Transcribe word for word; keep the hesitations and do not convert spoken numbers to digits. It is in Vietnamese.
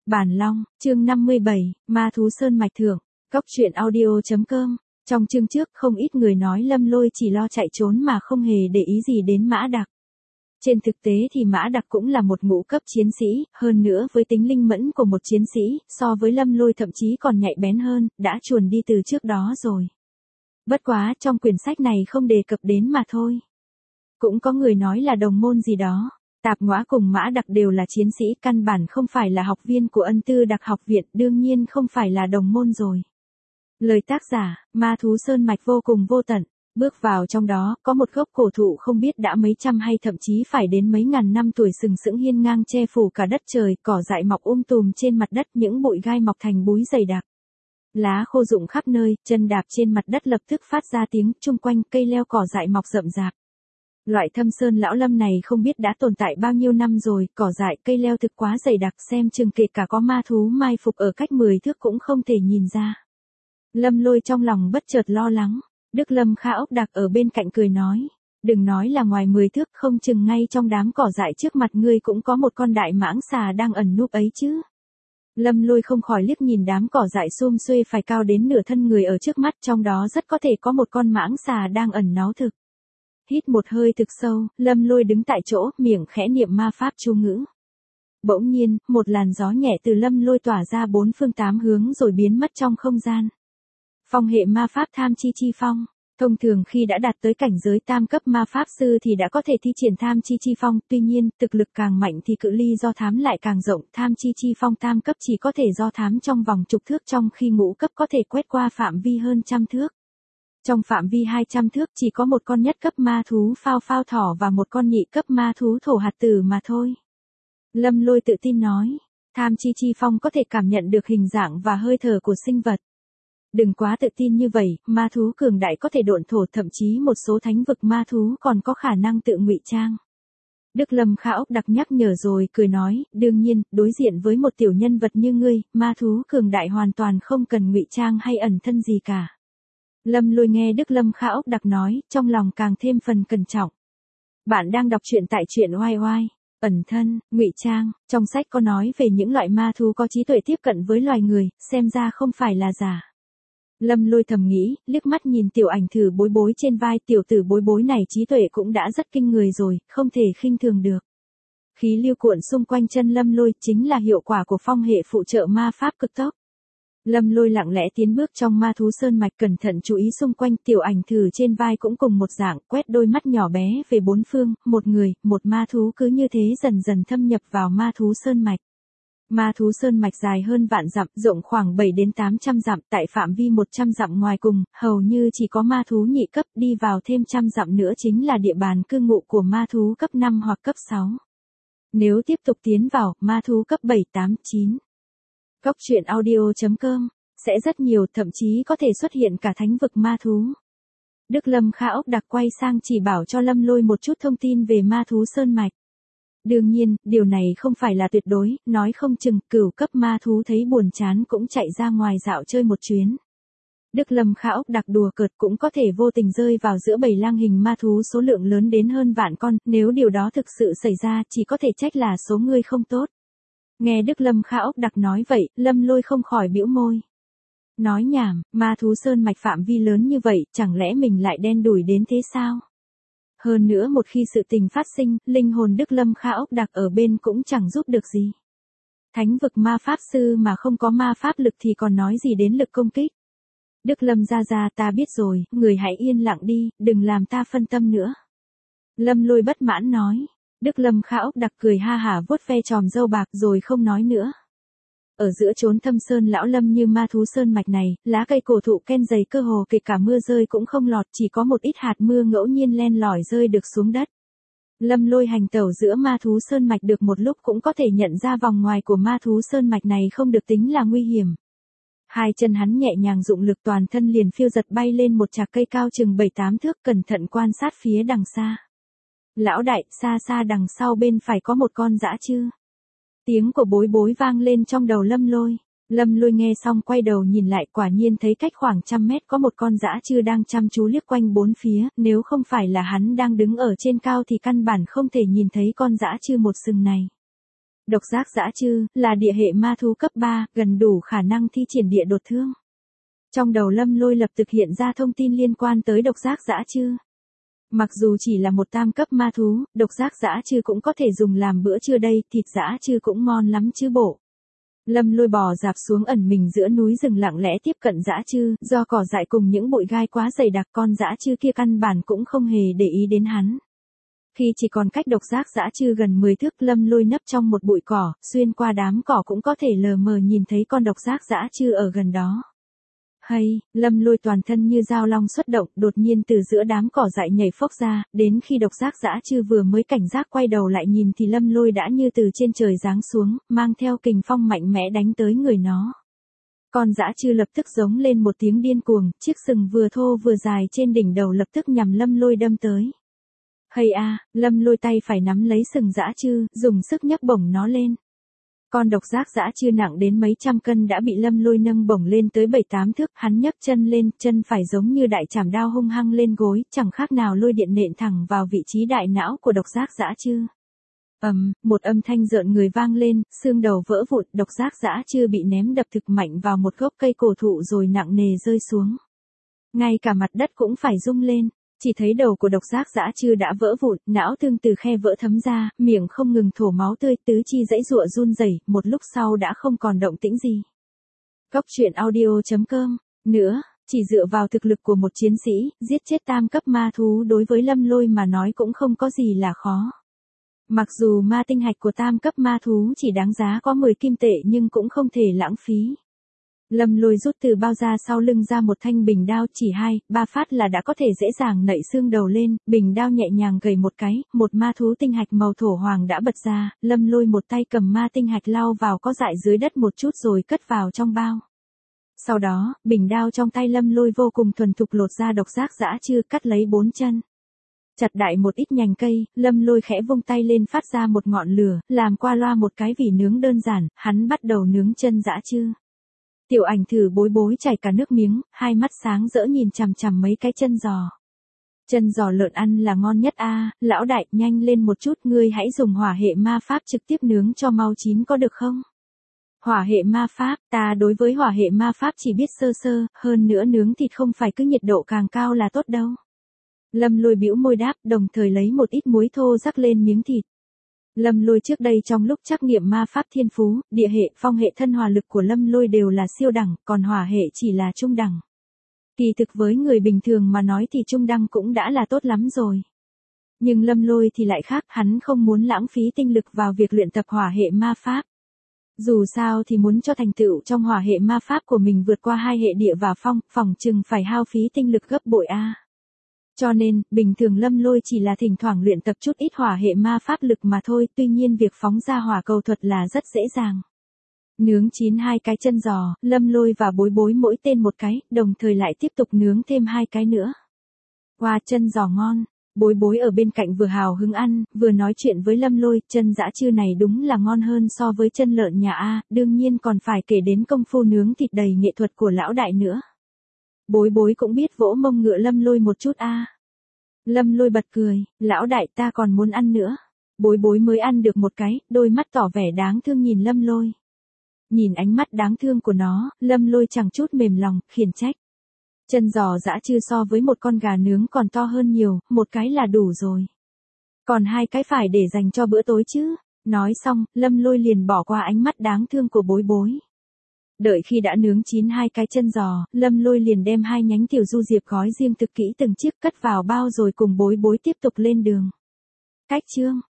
Bản Long, chương năm mươi bảy, Ma thú sơn mạch thượng, Cóc truyện audio chấm com. Trong chương trước không ít người nói Lâm Lôi chỉ lo chạy trốn mà không hề để ý gì đến Mã Đặc. Trên thực tế thì Mã Đặc cũng là một ngũ cấp chiến sĩ, hơn nữa với tính linh mẫn của một chiến sĩ, so với Lâm Lôi thậm chí còn nhạy bén hơn, đã chuồn đi từ trước đó rồi. Bất quá trong quyển sách này không đề cập đến mà thôi. Cũng có người nói là đồng môn gì đó. Tạp Ngõa cùng Mã Đặc đều là chiến sĩ, căn bản không phải là học viên của Ân Tư Đặc học viện, đương nhiên không phải là đồng môn rồi. Lời tác giả, Ma thú sơn mạch vô cùng vô tận, bước vào trong đó, có một gốc cổ thụ không biết đã mấy trăm hay thậm chí phải đến mấy ngàn năm tuổi sừng sững hiên ngang che phủ cả đất trời, cỏ dại mọc um tùm trên mặt đất, những bụi gai mọc thành búi dày đặc. Lá khô rụng khắp nơi, chân đạp trên mặt đất lập tức phát ra tiếng, chung quanh cây leo cỏ dại mọc rậm rạp. Loại thâm sơn lão lâm này không biết đã tồn tại bao nhiêu năm rồi, cỏ dại cây leo thực quá dày đặc, xem chừng kể cả có ma thú mai phục ở cách mười thước cũng không thể nhìn ra. Lâm Lôi trong lòng bất chợt lo lắng, Đức Lâm Kha ốc đặc ở bên cạnh cười nói, đừng nói là ngoài mười thước, không chừng ngay trong đám cỏ dại trước mặt ngươi cũng có một con đại mãng xà đang ẩn núp ấy chứ. Lâm Lôi không khỏi liếc nhìn đám cỏ dại sum xuê phải cao đến nửa thân người ở trước mắt, trong đó rất có thể có một con mãng xà đang ẩn náu thực. Hít một hơi thực sâu, Lâm Lôi đứng tại chỗ, miệng khẽ niệm ma pháp chú ngữ. Bỗng nhiên, một làn gió nhẹ từ Lâm Lôi tỏa ra bốn phương tám hướng rồi biến mất trong không gian. Phong hệ ma pháp tham chi chi phong. Thông thường khi đã đạt tới cảnh giới tam cấp ma pháp sư thì đã có thể thi triển tham chi chi phong, tuy nhiên, thực lực càng mạnh thì cự ly do thám lại càng rộng, tham chi chi phong tam cấp chỉ có thể do thám trong vòng chục thước, trong khi ngũ cấp có thể quét qua phạm vi hơn trăm thước. Trong phạm vi hai trăm thước chỉ có một con nhất cấp ma thú phao phao thỏ và một con nhị cấp ma thú thổ hạt tử mà thôi. Lâm Lôi tự tin nói, tham chi chi phong có thể cảm nhận được hình dạng và hơi thở của sinh vật. Đừng quá tự tin như vậy, ma thú cường đại có thể độn thổ, thậm chí một số thánh vực ma thú còn có khả năng tự ngụy trang. Đức Lâm Kha ốc đặc nhắc nhở rồi cười nói, đương nhiên, đối diện với một tiểu nhân vật như ngươi, ma thú cường đại hoàn toàn không cần ngụy trang hay ẩn thân gì cả. Lâm Lôi nghe Đức Lâm Kha ốc đặc nói, trong lòng càng thêm phần cẩn trọng. Bạn đang đọc truyện tại truyện oai oai. Ẩn thân, ngụy trang, trong sách có nói về những loại ma thú có trí tuệ tiếp cận với loài người, xem ra không phải là giả. Lâm Lôi thầm nghĩ, liếc mắt nhìn tiểu ảnh thử bối bối trên vai, tiểu tử bối bối này trí tuệ cũng đã rất kinh người rồi, không thể khinh thường được. Khí lưu cuộn xung quanh chân Lâm Lôi chính là hiệu quả của phong hệ phụ trợ ma pháp cực tốc. Lâm Lôi lặng lẽ tiến bước trong ma thú sơn mạch, cẩn thận chú ý xung quanh, tiểu ảnh thử trên vai cũng cùng một dạng, quét đôi mắt nhỏ bé về bốn phương, một người, một ma thú cứ như thế dần dần thâm nhập vào ma thú sơn mạch. Ma thú sơn mạch dài hơn vạn dặm, rộng khoảng bảy đến tám trăm dặm, tại phạm vi một trăm dặm ngoài cùng, hầu như chỉ có ma thú nhị cấp, đi vào thêm trăm dặm nữa chính là địa bàn cư ngụ của ma thú cấp năm hoặc cấp sáu. Nếu tiếp tục tiến vào, ma thú cấp bảy, tám, chín. Cóc truyện audio chấm com, sẽ rất nhiều, thậm chí có thể xuất hiện cả thánh vực ma thú. Đức Lâm Kha ốc đặc quay sang chỉ bảo cho Lâm Lôi một chút thông tin về ma thú sơn mạch. Đương nhiên, điều này không phải là tuyệt đối, nói không chừng cửu cấp ma thú thấy buồn chán cũng chạy ra ngoài dạo chơi một chuyến. Đức Lâm Kha ốc đặc đùa cợt, cũng có thể vô tình rơi vào giữa bầy lang hình ma thú số lượng lớn đến hơn vạn con, nếu điều đó thực sự xảy ra chỉ có thể trách là số ngươi không tốt. Nghe Đức Lâm Kha ốc đặc nói vậy, Lâm Lôi không khỏi bĩu môi. Nói nhảm, ma thú sơn mạch phạm vi lớn như vậy, chẳng lẽ mình lại đen đủi đến thế sao? Hơn nữa một khi sự tình phát sinh, linh hồn Đức Lâm Kha ốc đặc ở bên cũng chẳng giúp được gì. Thánh vực ma pháp sư mà không có ma pháp lực thì còn nói gì đến lực công kích. Đức Lâm gia gia, ta biết rồi, người hãy yên lặng đi, đừng làm ta phân tâm nữa. Lâm Lôi bất mãn nói. Đức Lâm Kha ốc đặc cười ha hả vuốt ve chòm râu bạc rồi không nói nữa. Ở giữa chốn thâm sơn lão lâm như ma thú sơn mạch này, lá cây cổ thụ ken dày cơ hồ kể cả mưa rơi cũng không lọt, chỉ có một ít hạt mưa ngẫu nhiên len lỏi rơi được xuống đất. Lâm Lôi hành tẩu giữa ma thú sơn mạch được một lúc cũng có thể nhận ra vòng ngoài của ma thú sơn mạch này không được tính là nguy hiểm. Hai chân hắn nhẹ nhàng dụng lực, toàn thân liền phiêu giật bay lên một chạc cây cao chừng bảy tám thước, cẩn thận quan sát phía đằng xa. Lão đại, xa xa đằng sau bên phải có một con dã chư. Tiếng của bối bối vang lên trong đầu Lâm Lôi. Lâm Lôi nghe xong quay đầu nhìn lại, quả nhiên thấy cách khoảng trăm mét có một con dã chư đang chăm chú liếc quanh bốn phía, nếu không phải là hắn đang đứng ở trên cao thì căn bản không thể nhìn thấy con dã chư một sừng này. Độc giác dã chư, là địa hệ ma thú cấp ba, gần đủ khả năng thi triển địa đột thương. Trong đầu Lâm Lôi lập tức hiện ra thông tin liên quan tới độc giác dã chư. Mặc dù chỉ là một tam cấp ma thú, độc giác dã chư cũng có thể dùng làm bữa trưa đây, thịt dã chư cũng ngon lắm chứ bộ. Lâm Lôi bò dạp xuống ẩn mình giữa núi rừng lặng lẽ tiếp cận dã chư, do cỏ dại cùng những bụi gai quá dày đặc con dã chư kia căn bản cũng không hề để ý đến hắn. Khi chỉ còn cách độc giác dã chư gần mười thước, Lâm Lôi nấp trong một bụi cỏ, xuyên qua đám cỏ cũng có thể lờ mờ nhìn thấy con độc giác dã chư ở gần đó. Hay, Lâm Lôi toàn thân như dao long xuất động, đột nhiên từ giữa đám cỏ dại nhảy phốc ra, đến khi độc giác dã chư vừa mới cảnh giác quay đầu lại nhìn thì Lâm Lôi đã như từ trên trời giáng xuống, mang theo kình phong mạnh mẽ đánh tới người nó. Con dã chư lập tức giống lên một tiếng điên cuồng, chiếc sừng vừa thô vừa dài trên đỉnh đầu lập tức nhằm Lâm Lôi đâm tới. Hay a, Lâm Lôi tay phải nắm lấy sừng dã chư, dùng sức nhấc bổng nó lên. Con độc giác dã chư nặng đến mấy trăm cân đã bị Lâm Lôi nâng bổng lên tới bảy tám thước, hắn nhấc chân lên, chân phải giống như đại chảm đao hung hăng lên gối, chẳng khác nào lôi điện nện thẳng vào vị trí đại não của độc giác dã chư. Ầm, um, một âm thanh rợn người vang lên, xương đầu vỡ vụn, độc giác dã chư bị ném đập thực mạnh vào một gốc cây cổ thụ rồi nặng nề rơi xuống. Ngay cả mặt đất cũng phải rung lên. Chỉ thấy đầu của độc giác dã chư đã vỡ vụn, não tương từ khe vỡ thấm ra, miệng không ngừng thổ máu tươi, tứ chi giãy giụa run rẩy, một lúc sau đã không còn động tĩnh gì. Góc truyện audio chấm com. Nữa, chỉ dựa vào thực lực của một chiến sĩ, giết chết tam cấp ma thú đối với Lâm Lôi mà nói cũng không có gì là khó. Mặc dù ma tinh hạch của tam cấp ma thú chỉ đáng giá có mười kim tệ nhưng cũng không thể lãng phí. Lâm Lôi rút từ bao da sau lưng ra một thanh bình đao, chỉ hai, ba phát là đã có thể dễ dàng nảy xương đầu lên, bình đao nhẹ nhàng gầy một cái, một ma thú tinh hạch màu thổ hoàng đã bật ra, Lâm Lôi một tay cầm ma tinh hạch lao vào có dại dưới đất một chút rồi cất vào trong bao. Sau đó, bình đao trong tay Lâm Lôi vô cùng thuần thục lột ra độc giác dã chư, cắt lấy bốn chân. Chặt đại một ít nhành cây, Lâm Lôi khẽ vung tay lên phát ra một ngọn lửa, làm qua loa một cái vỉ nướng đơn giản, hắn bắt đầu nướng chân dã chư. Tiểu Ảnh Thử bối bối chảy cả nước miếng, hai mắt sáng rỡ nhìn chằm chằm mấy cái chân giò. Chân giò lợn ăn là ngon nhất a, à, lão đại, nhanh lên một chút, ngươi hãy dùng hỏa hệ ma pháp trực tiếp nướng cho mau chín có được không? Hỏa hệ ma pháp, ta đối với hỏa hệ ma pháp chỉ biết sơ sơ, hơn nữa nướng thịt không phải cứ nhiệt độ càng cao là tốt đâu. Lâm Lôi bĩu môi đáp, đồng thời lấy một ít muối thô rắc lên miếng thịt. Lâm Lôi trước đây trong lúc trắc nghiệm ma pháp thiên phú, địa hệ, phong hệ thân hỏa lực của Lâm Lôi đều là siêu đẳng, còn hỏa hệ chỉ là trung đẳng. Kỳ thực với người bình thường mà nói thì trung đẳng cũng đã là tốt lắm rồi. Nhưng Lâm Lôi thì lại khác, hắn không muốn lãng phí tinh lực vào việc luyện tập hỏa hệ ma pháp. Dù sao thì muốn cho thành tựu trong hỏa hệ ma pháp của mình vượt qua hai hệ địa và phong, phòng chừng phải hao phí tinh lực gấp bội a. Cho nên, bình thường Lâm Lôi chỉ là thỉnh thoảng luyện tập chút ít hỏa hệ ma pháp lực mà thôi, tuy nhiên việc phóng ra hỏa cầu thuật là rất dễ dàng. Nướng chín hai cái chân giò, Lâm Lôi và bối bối mỗi tên một cái, đồng thời lại tiếp tục nướng thêm hai cái nữa. Qua chân giò ngon, bối bối ở bên cạnh vừa hào hứng ăn, vừa nói chuyện với Lâm Lôi, chân dã chư này đúng là ngon hơn so với chân lợn nhà A, đương nhiên còn phải kể đến công phu nướng thịt đầy nghệ thuật của lão đại nữa. Bối bối cũng biết vỗ mông ngựa Lâm Lôi một chút a. À. Lâm Lôi bật cười, lão đại ta còn muốn ăn nữa. Bối bối mới ăn được một cái, đôi mắt tỏ vẻ đáng thương nhìn Lâm Lôi. Nhìn ánh mắt đáng thương của nó, Lâm Lôi chẳng chút mềm lòng, khiển trách. Chân giò dã chư so với một con gà nướng còn to hơn nhiều, một cái là đủ rồi. Còn hai cái phải để dành cho bữa tối chứ. Nói xong, Lâm Lôi liền bỏ qua ánh mắt đáng thương của bối bối. Đợi khi đã nướng chín hai cái chân giò, Lâm Lôi liền đem hai nhánh tiểu du diệp gói riêng thực kỹ từng chiếc cất vào bao rồi cùng bối bối tiếp tục lên đường. Cách chương